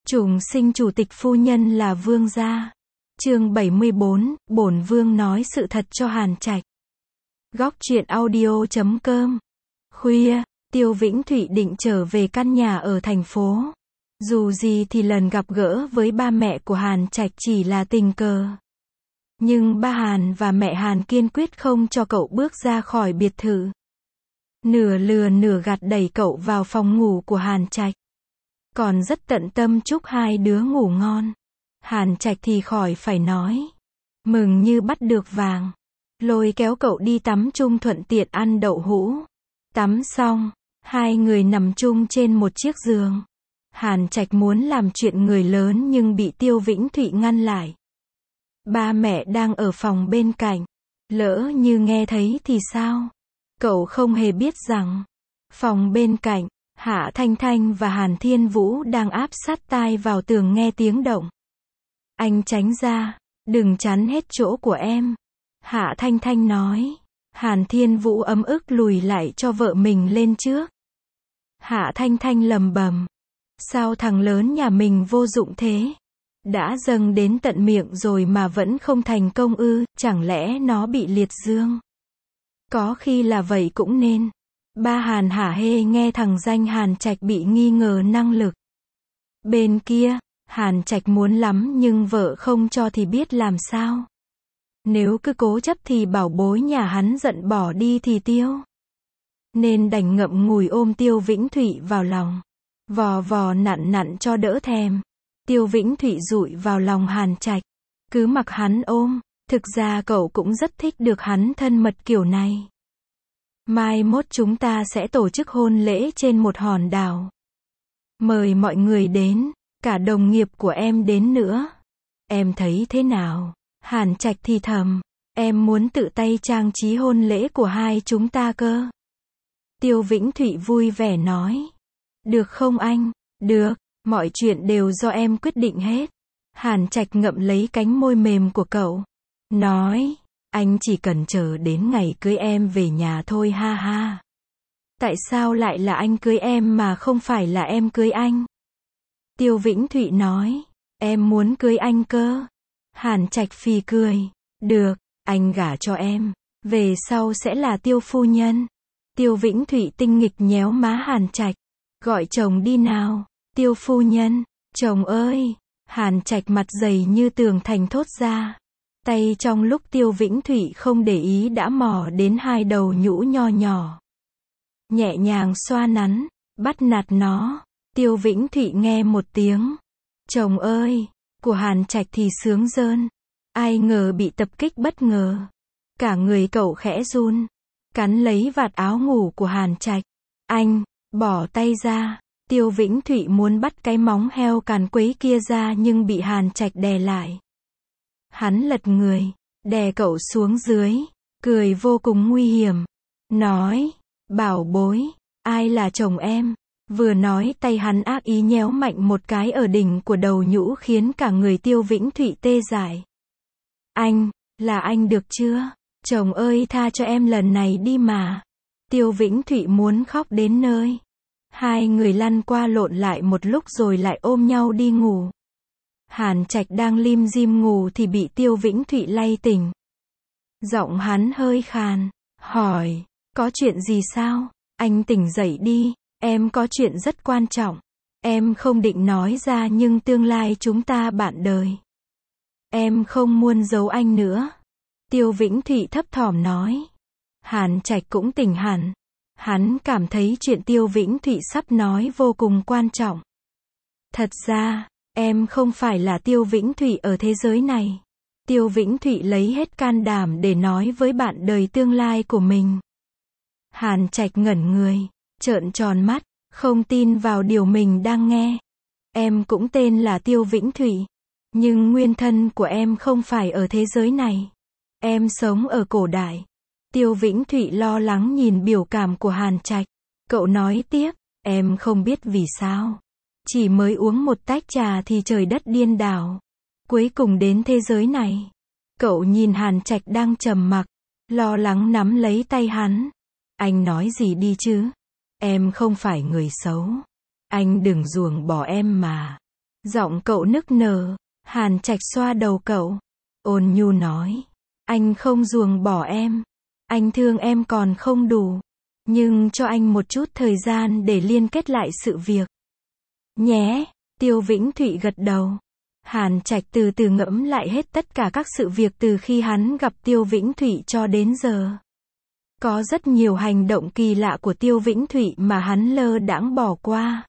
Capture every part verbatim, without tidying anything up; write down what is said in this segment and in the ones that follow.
Trùng sinh chủ tịch phu nhân là vương gia. Chương bảy mươi bốn, bổn vương nói sự thật cho Hàn Trạch. Góc truyện audio chấm com. Khuya, Tiêu Vĩnh Thụy định trở về căn nhà ở thành phố. Dù gì thì lần gặp gỡ với ba mẹ của Hàn Trạch chỉ là tình cờ. Nhưng ba Hàn và mẹ Hàn kiên quyết không cho cậu bước ra khỏi biệt thự. Nửa lừa nửa gạt đẩy cậu vào phòng ngủ của Hàn Trạch. Còn rất tận tâm chúc hai đứa ngủ ngon. Hàn Trạch thì khỏi phải nói. Mừng như bắt được vàng. Lôi kéo cậu đi tắm chung thuận tiện ăn đậu hũ. Tắm xong, hai người nằm chung trên một chiếc giường. Hàn Trạch muốn làm chuyện người lớn nhưng bị Tiêu Vĩnh Thụy ngăn lại. Ba mẹ đang ở phòng bên cạnh. Lỡ như nghe thấy thì sao? Cậu không hề biết rằng, phòng bên cạnh, Hạ Thanh Thanh và Hàn Thiên Vũ đang áp sát tai vào tường nghe tiếng động. Anh tránh ra, đừng chắn hết chỗ của em. Hạ Thanh Thanh nói. Hàn Thiên Vũ ấm ức lùi lại cho vợ mình lên trước. Hạ Thanh Thanh lầm bầm. Sao thằng lớn nhà mình vô dụng thế? Đã dâng đến tận miệng rồi mà vẫn không thành công ư, chẳng lẽ nó bị liệt dương? Có khi là vậy cũng nên. Ba Hàn hả hê nghe thằng danh Hàn Trạch bị nghi ngờ năng lực. Bên kia, Hàn Trạch muốn lắm nhưng vợ không cho thì biết làm sao. Nếu cứ cố chấp thì bảo bối nhà hắn giận bỏ đi thì tiêu. Nên đành ngậm ngùi ôm Tiêu Vĩnh Thụy vào lòng. Vò vò nặn nặn cho đỡ thèm. Tiêu Vĩnh Thụy dụi vào lòng Hàn Trạch. Cứ mặc hắn ôm. Thực ra cậu cũng rất thích được hắn thân mật kiểu này. Mai mốt chúng ta sẽ tổ chức hôn lễ trên một hòn đảo. Mời mọi người đến, cả đồng nghiệp của em đến nữa. Em thấy thế nào? Hàn Trạch thì thầm, em muốn tự tay trang trí hôn lễ của hai chúng ta cơ. Tiêu Vĩnh Thụy vui vẻ nói. Được không anh? Được, mọi chuyện đều do em quyết định hết. Hàn Trạch ngậm lấy cánh môi mềm của cậu. Nói, anh chỉ cần chờ đến ngày cưới em về nhà thôi ha ha. Tại sao lại là anh cưới em mà không phải là em cưới anh? Tiêu Vĩnh Thụy nói, em muốn cưới anh cơ. Hàn Trạch phì cười, được, anh gả cho em, về sau sẽ là Tiêu phu nhân. Tiêu Vĩnh Thụy tinh nghịch nhéo má Hàn Trạch, gọi chồng đi nào, Tiêu phu nhân, chồng ơi. Hàn Trạch mặt dày như tường thành thốt ra. Tay trong lúc Tiêu Vĩnh Thụy không để ý đã mò đến hai đầu nhũ nho nhỏ. Nhẹ nhàng xoa nắn, bắt nạt nó. Tiêu Vĩnh Thụy nghe một tiếng. Chồng ơi, của Hàn Trạch thì sướng rơn. Ai ngờ bị tập kích bất ngờ. Cả người cậu khẽ run. Cắn lấy vạt áo ngủ của Hàn Trạch. Anh, bỏ tay ra. Tiêu Vĩnh Thụy muốn bắt cái móng heo càn quấy kia ra nhưng bị Hàn Trạch đè lại. Hắn lật người, đè cậu xuống dưới, cười vô cùng nguy hiểm. Nói, bảo bối, ai là chồng em? Vừa nói tay hắn ác ý nhéo mạnh một cái ở đỉnh của đầu nhũ khiến cả người Tiêu Vĩnh Thụy tê dại. Anh, là anh được chưa? Chồng ơi tha cho em lần này đi mà. Tiêu Vĩnh Thụy muốn khóc đến nơi. Hai người lăn qua lộn lại một lúc rồi lại ôm nhau đi ngủ. Hàn Trạch đang lim dim ngủ thì bị Tiêu Vĩnh Thụy lay tỉnh. Giọng hắn hơi khàn, hỏi, có chuyện gì sao? Anh tỉnh dậy đi, em có chuyện rất quan trọng. Em không định nói ra nhưng tương lai chúng ta bạn đời. Em không muốn giấu anh nữa. Tiêu Vĩnh Thụy thấp thỏm nói. Hàn Trạch cũng tỉnh hẳn. Hắn cảm thấy chuyện Tiêu Vĩnh Thụy sắp nói vô cùng quan trọng. Thật ra, em không phải là Tiêu Vĩnh Thụy ở thế giới này. Tiêu Vĩnh Thụy lấy hết can đảm để nói với bạn đời tương lai của mình. Hàn Trạch ngẩn người, trợn tròn mắt, không tin vào điều mình đang nghe. Em cũng tên là Tiêu Vĩnh Thụy. Nhưng nguyên thân của em không phải ở thế giới này. Em sống ở cổ đại. Tiêu Vĩnh Thụy lo lắng nhìn biểu cảm của Hàn Trạch. Cậu nói tiếp, em không biết vì sao. Chỉ mới uống một tách trà thì trời đất điên đảo. Cuối cùng đến thế giới này. Cậu nhìn Hàn Trạch đang trầm mặc, lo lắng nắm lấy tay hắn. Anh nói gì đi chứ? Em không phải người xấu. Anh đừng ruồng bỏ em mà. Giọng cậu nức nở. Hàn Trạch xoa đầu cậu. Ôn nhu nói. Anh không ruồng bỏ em. Anh thương em còn không đủ. Nhưng cho anh một chút thời gian để liên kết lại sự việc. Nhé. Tiêu Vĩnh Thụy gật đầu. Hàn Trạch từ từ ngẫm lại hết tất cả các sự việc từ khi hắn gặp Tiêu Vĩnh Thụy cho đến giờ. Có rất nhiều hành động kỳ lạ của Tiêu Vĩnh Thụy mà hắn lơ đãng bỏ qua.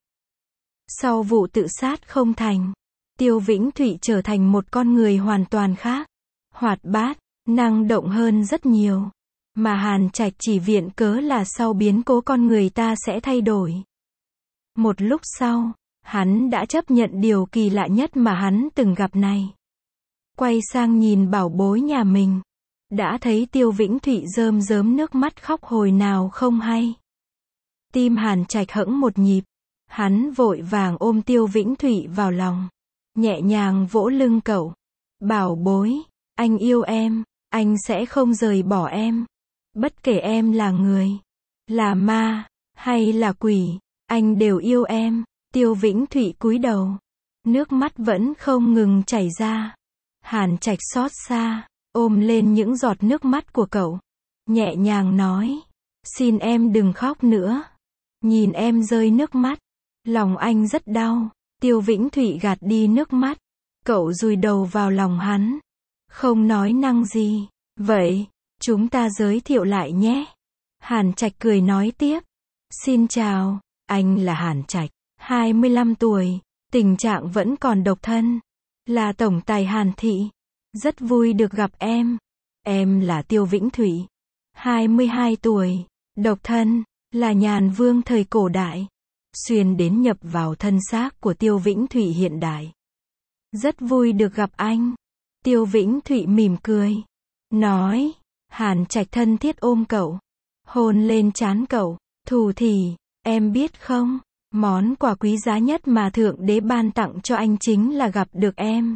Sau vụ tự sát không thành, Tiêu Vĩnh Thụy trở thành một con người hoàn toàn khác. Hoạt bát, năng động hơn rất nhiều. Mà Hàn Trạch chỉ viện cớ là sau biến cố con người ta sẽ thay đổi. Một lúc sau, hắn đã chấp nhận điều kỳ lạ nhất mà hắn từng gặp này. Quay sang nhìn bảo bối nhà mình. Đã thấy Tiêu Vĩnh Thụy rơm rớm nước mắt khóc hồi nào không hay. Tim Hàn Trạch hẫng một nhịp. Hắn vội vàng ôm Tiêu Vĩnh Thụy vào lòng. Nhẹ nhàng vỗ lưng cậu. Bảo bối, anh yêu em, anh sẽ không rời bỏ em. Bất kể em là người, là ma, hay là quỷ, anh đều yêu em. Tiêu Vĩnh Thụy cúi đầu. Nước mắt vẫn không ngừng chảy ra. Hàn Trạch xót xa, ôm lên những giọt nước mắt của cậu. Nhẹ nhàng nói. Xin em đừng khóc nữa. Nhìn em rơi nước mắt. Lòng anh rất đau. Tiêu Vĩnh Thụy gạt đi nước mắt. Cậu dùi đầu vào lòng hắn. Không nói năng gì. Vậy, chúng ta giới thiệu lại nhé. Hàn Trạch cười nói tiếp. Xin chào, anh là Hàn Trạch, hai mươi lăm tuổi, tình trạng vẫn còn độc thân. Là tổng tài Hàn Thị. Rất vui được gặp em. Em là Tiêu Vĩnh Thụy, hai mươi hai tuổi, độc thân, là nhàn vương thời cổ đại. Xuyên đến nhập vào thân xác của Tiêu Vĩnh Thụy hiện đại. Rất vui được gặp anh. Tiêu Vĩnh Thụy mỉm cười. Nói. Hàn Trạch thân thiết ôm cậu. Hôn lên trán cậu. Thù thì, em biết không, món quà quý giá nhất mà Thượng Đế ban tặng cho anh chính là gặp được em.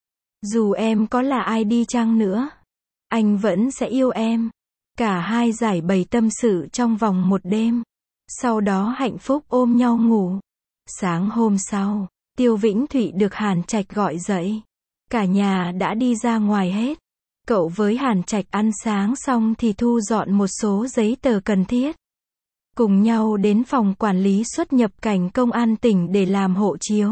Dù em có là ai đi chăng nữa, anh vẫn sẽ yêu em. Cả hai giải bày tâm sự trong vòng một đêm. Sau đó hạnh phúc ôm nhau ngủ. Sáng hôm sau, Tiêu Vĩnh Thụy được Hàn Trạch gọi dậy. Cả nhà đã đi ra ngoài hết. Cậu với Hàn Trạch ăn sáng xong thì thu dọn một số giấy tờ cần thiết. Cùng nhau đến phòng quản lý xuất nhập cảnh công an tỉnh để làm hộ chiếu.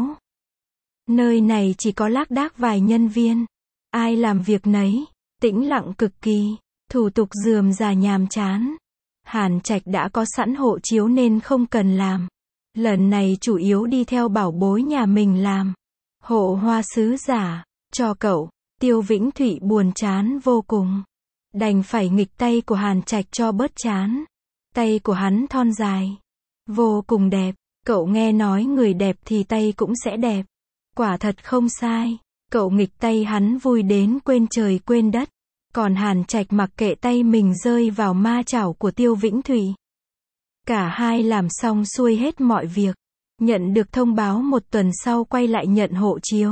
Nơi này chỉ có lác đác vài nhân viên. Ai làm việc nấy. Tĩnh lặng cực kỳ. Thủ tục rườm rà nhàm chán. Hàn Trạch đã có sẵn hộ chiếu nên không cần làm. Lần này chủ yếu đi theo bảo bối nhà mình làm. Hộ hoa sứ giả. Cho cậu. Tiêu Vĩnh Thụy buồn chán vô cùng. Đành phải nghịch tay của Hàn Trạch cho bớt chán. Tay của hắn thon dài. Vô cùng đẹp. Cậu nghe nói người đẹp thì tay cũng sẽ đẹp. Quả thật không sai. Cậu nghịch tay hắn vui đến quên trời quên đất. Còn Hàn Trạch mặc kệ tay mình rơi vào ma chảo của Tiêu Vĩnh Thụy. Cả hai làm xong xuôi hết mọi việc. Nhận được thông báo một tuần sau quay lại nhận hộ chiếu.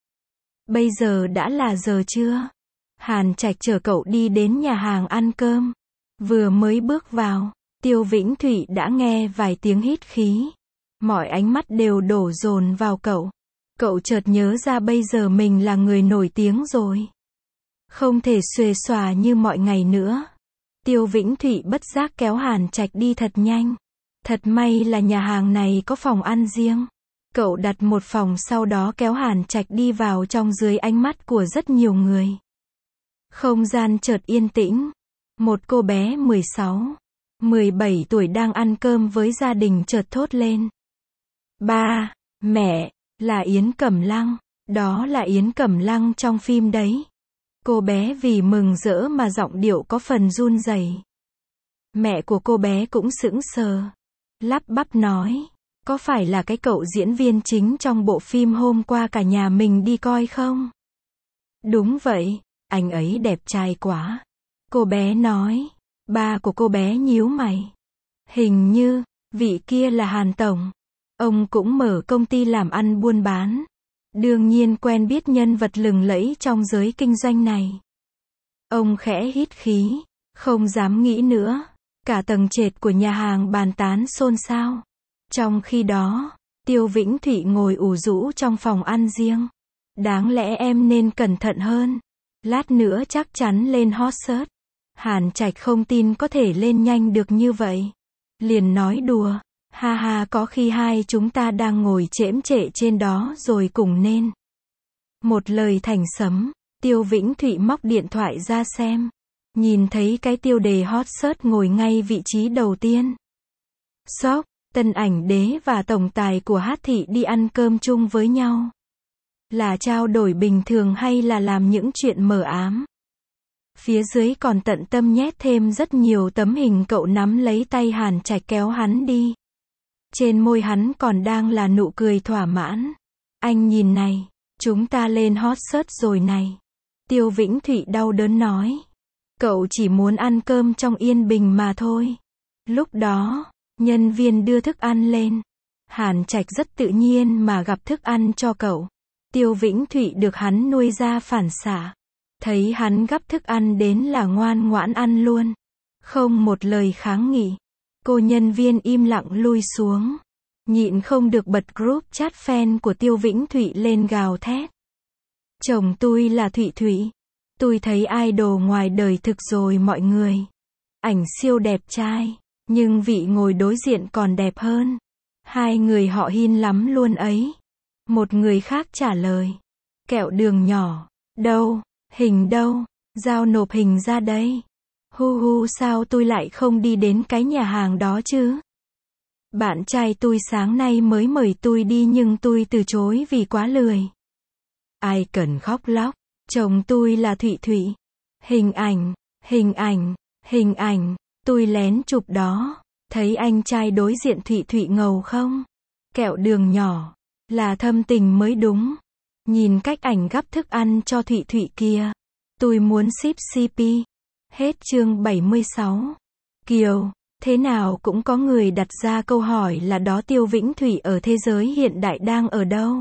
Bây giờ đã là giờ trưa. Hàn Trạch chở cậu đi đến nhà hàng ăn cơm. Vừa mới bước vào, Tiêu Vĩnh Thụy đã nghe vài tiếng hít khí. Mọi ánh mắt đều đổ dồn vào cậu. Cậu chợt nhớ ra bây giờ mình là người nổi tiếng rồi. Không thể xuề xòa như mọi ngày nữa. Tiêu Vĩnh Thụy bất giác kéo Hàn Trạch đi thật nhanh. Thật may là nhà hàng này có phòng ăn riêng. Cậu đặt một phòng sau đó kéo Hàn Trạch đi vào trong dưới ánh mắt của rất nhiều người. Không gian chợt yên tĩnh. Một cô bé mười sáu, mười bảy tuổi đang ăn cơm với gia đình chợt thốt lên. Ba, mẹ, là Yến Cẩm Lăng. Đó là Yến Cẩm Lăng trong phim đấy. Cô bé vì mừng rỡ mà giọng điệu có phần run rẩy. Mẹ của cô bé cũng sững sờ. Lắp bắp nói. Có phải là cái cậu diễn viên chính trong bộ phim hôm qua cả nhà mình đi coi không? Đúng vậy, anh ấy đẹp trai quá. Cô bé nói. Ba của cô bé nhíu mày. Hình như, vị kia là Hàn Tổng. Ông cũng mở công ty làm ăn buôn bán. Đương nhiên quen biết nhân vật lừng lẫy trong giới kinh doanh này. Ông khẽ hít khí. Không dám nghĩ nữa. Cả tầng trệt của nhà hàng bàn tán xôn xao. Trong khi đó, Tiêu Vĩnh Thụy ngồi ủ rũ trong phòng ăn riêng. Đáng lẽ em nên cẩn thận hơn. Lát nữa chắc chắn lên hot search. Hàn Trạch không tin có thể lên nhanh được như vậy. Liền nói đùa. Ha ha, có khi hai chúng ta đang ngồi chễm chệ trên đó rồi cùng nên. Một lời thành sấm. Tiêu Vĩnh Thụy móc điện thoại ra xem. Nhìn thấy cái tiêu đề hot search ngồi ngay vị trí đầu tiên. Sốc, Tân Ảnh Đế và tổng tài của Hát Thị đi ăn cơm chung với nhau. Là trao đổi bình thường hay là làm những chuyện mờ ám? Phía dưới còn tận tâm nhét thêm rất nhiều tấm hình cậu nắm lấy tay Hàn Trạch kéo hắn đi. Trên môi hắn còn đang là nụ cười thỏa mãn. Anh nhìn này, chúng ta lên hot search rồi này. Tiêu Vĩnh Thụy đau đớn nói. Cậu chỉ muốn ăn cơm trong yên bình mà thôi. Lúc đó, nhân viên đưa thức ăn lên. Hàn Trạch rất tự nhiên mà gặp thức ăn cho cậu. Tiêu Vĩnh Thụy được hắn nuôi ra phản xạ. Thấy hắn gắp thức ăn đến là ngoan ngoãn ăn luôn. Không một lời kháng nghị. Cô nhân viên im lặng lui xuống. Nhịn không được bật group chat fan của Tiêu Vĩnh Thụy lên gào thét. Chồng tôi là Thụy Thụy. Tôi thấy idol ngoài đời thực rồi mọi người. Ảnh siêu đẹp trai. Nhưng vị ngồi đối diện còn đẹp hơn. Hai người họ hin lắm luôn ấy. Một người khác trả lời. Kẹo đường nhỏ. Đâu? Hình đâu? Giao nộp hình ra đây. Hu hu, sao tôi lại không đi đến cái nhà hàng đó chứ? Bạn trai tôi sáng nay mới mời tôi đi nhưng tôi từ chối vì quá lười. Ai cần khóc lóc. Chồng tôi là Thụy Thụy. Hình ảnh, hình ảnh, hình ảnh. Tôi lén chụp đó. Thấy anh trai đối diện Thụy Thụy ngầu không? Kẹo đường nhỏ. Là thâm tình mới đúng. Nhìn cách ảnh gắp thức ăn cho Thụy Thụy kia. Tôi muốn ship xê pê. Hết chương bảy mươi sáu. Kiều, thế nào cũng có người đặt ra câu hỏi là đó Tiêu Vĩnh Thụy ở thế giới hiện đại đang ở đâu?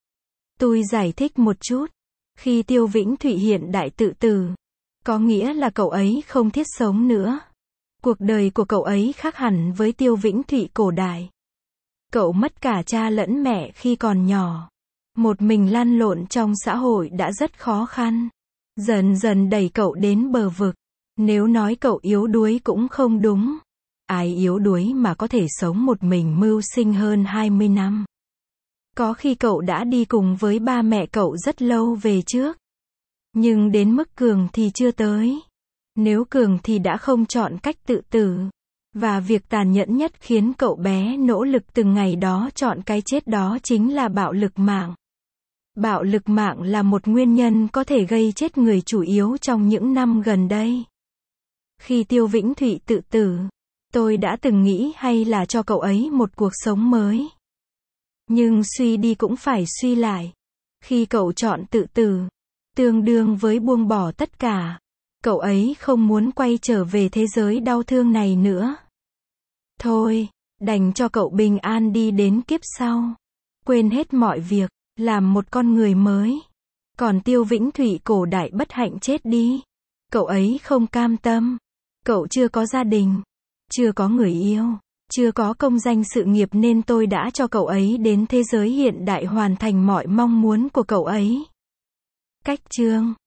Tôi giải thích một chút. Khi Tiêu Vĩnh Thụy hiện đại tự tử, có nghĩa là cậu ấy không thiết sống nữa. Cuộc đời của cậu ấy khác hẳn với Tiêu Vĩnh Thụy cổ đại. Cậu mất cả cha lẫn mẹ khi còn nhỏ. Một mình lăn lộn trong xã hội đã rất khó khăn. Dần dần đẩy cậu đến bờ vực. Nếu nói cậu yếu đuối cũng không đúng. Ai yếu đuối mà có thể sống một mình mưu sinh hơn hai mươi năm. Có khi cậu đã đi cùng với ba mẹ cậu rất lâu về trước. Nhưng đến mức cường thì chưa tới. Nếu cường thì đã không chọn cách tự tử. Và việc tàn nhẫn nhất khiến cậu bé nỗ lực từng ngày đó chọn cái chết đó chính là bạo lực mạng. Bạo lực mạng là một nguyên nhân có thể gây chết người chủ yếu trong những năm gần đây. Khi Tiêu Vĩnh Thụy tự tử, tôi đã từng nghĩ hay là cho cậu ấy một cuộc sống mới. Nhưng suy đi cũng phải suy lại. Khi cậu chọn tự tử, tương đương với buông bỏ tất cả. Cậu ấy không muốn quay trở về thế giới đau thương này nữa. Thôi, đành cho cậu bình an đi đến kiếp sau. Quên hết mọi việc, làm một con người mới. Còn Tiêu Vĩnh Thụy cổ đại bất hạnh chết đi. Cậu ấy không cam tâm. Cậu chưa có gia đình, chưa có người yêu, chưa có công danh sự nghiệp nên tôi đã cho cậu ấy đến thế giới hiện đại hoàn thành mọi mong muốn của cậu ấy. Cách chương